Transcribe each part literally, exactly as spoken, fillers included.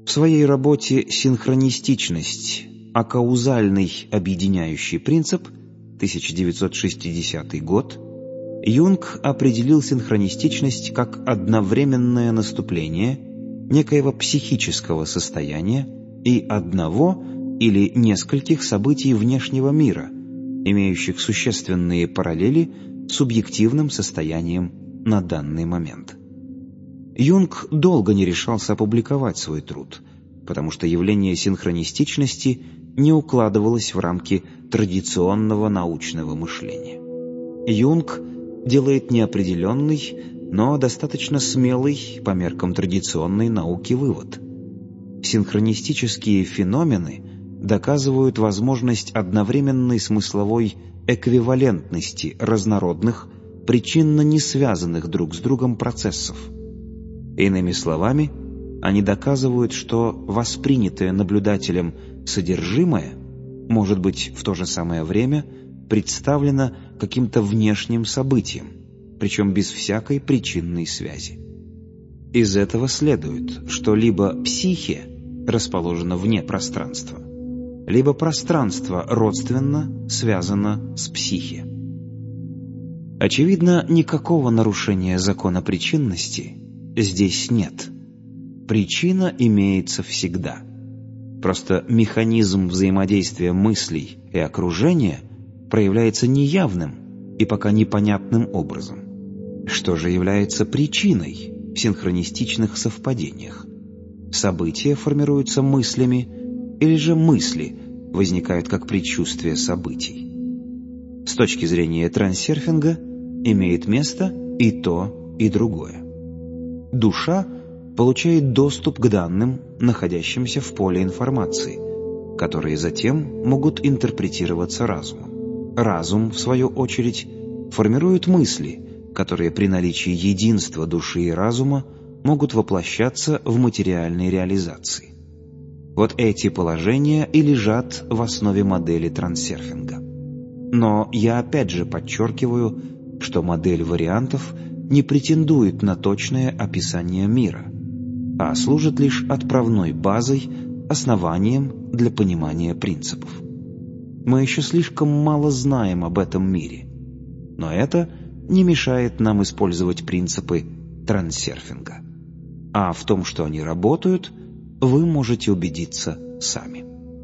В своей работе «Синхронистичность. Акаузальный объединяющий принцип» тысяча девятьсот шестидесятый год Юнг определил синхронистичность как одновременное наступление некоего психического состояния и одного или нескольких событий внешнего мира, имеющих существенные параллели с субъективным состоянием на данный момент. Юнг долго не решался опубликовать свой труд, потому что явление синхронистичности не укладывалось в рамки традиционного научного мышления. Юнг делает неопределенный, но достаточно смелый по меркам традиционной науки вывод. Синхронистические феномены доказывают возможность одновременной смысловой эквивалентности разнородных, причинно не связанных друг с другом процессов. Иными словами, они доказывают, что воспринятое наблюдателем содержимое может быть в то же самое время представлено каким-то внешним событием, причем без всякой причинной связи. Из этого следует, что либо психе расположена вне пространства, либо пространство родственно связано с психе. Очевидно, никакого нарушения закона причинности здесь нет. Причина имеется всегда. Просто механизм взаимодействия мыслей и окружения проявляется неявным и пока непонятным образом. Что же является причиной в синхронистичных совпадениях? События формируются мыслями, или же мысли возникают как предчувствие событий? С точки зрения трансерфинга имеет место и то, и другое. Душа получает доступ к данным, находящимся в поле информации, которые затем могут интерпретироваться разумом. Разум, в свою очередь, формирует мысли, которые при наличии единства души и разума могут воплощаться в материальной реализации. Вот эти положения и лежат в основе модели трансерфинга. Но я опять же подчеркиваю, что модель вариантов не претендует на точное описание мира, а служит лишь отправной базой, основанием для понимания принципов. Мы еще слишком мало знаем об этом мире, но это не мешает нам использовать принципы трансерфинга. А в том, что они работают, вы можете убедиться сами.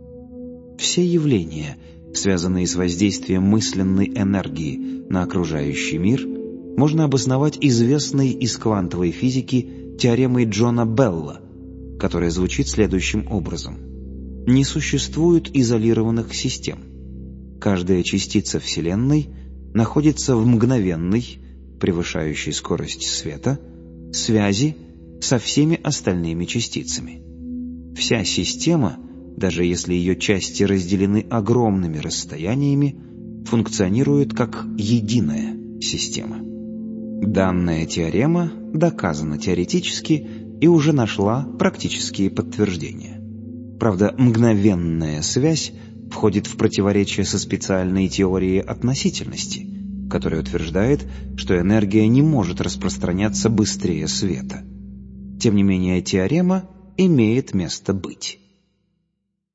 Все явления, связанные с воздействием мысленной энергии на окружающий мир, можно обосновать известной из квантовой физики теоремой Джона Белла, которая звучит следующим образом. Не существует изолированных систем. Каждая частица Вселенной находится в мгновенной, превышающей скорость света, связи со всеми остальными частицами. Вся система, даже если ее части разделены огромными расстояниями, функционирует как единая система. Данная теорема доказана теоретически и уже нашла практические подтверждения. Правда, мгновенная связь входит в противоречие со специальной теорией относительности, которая утверждает, что энергия не может распространяться быстрее света. Тем не менее, теорема имеет место быть.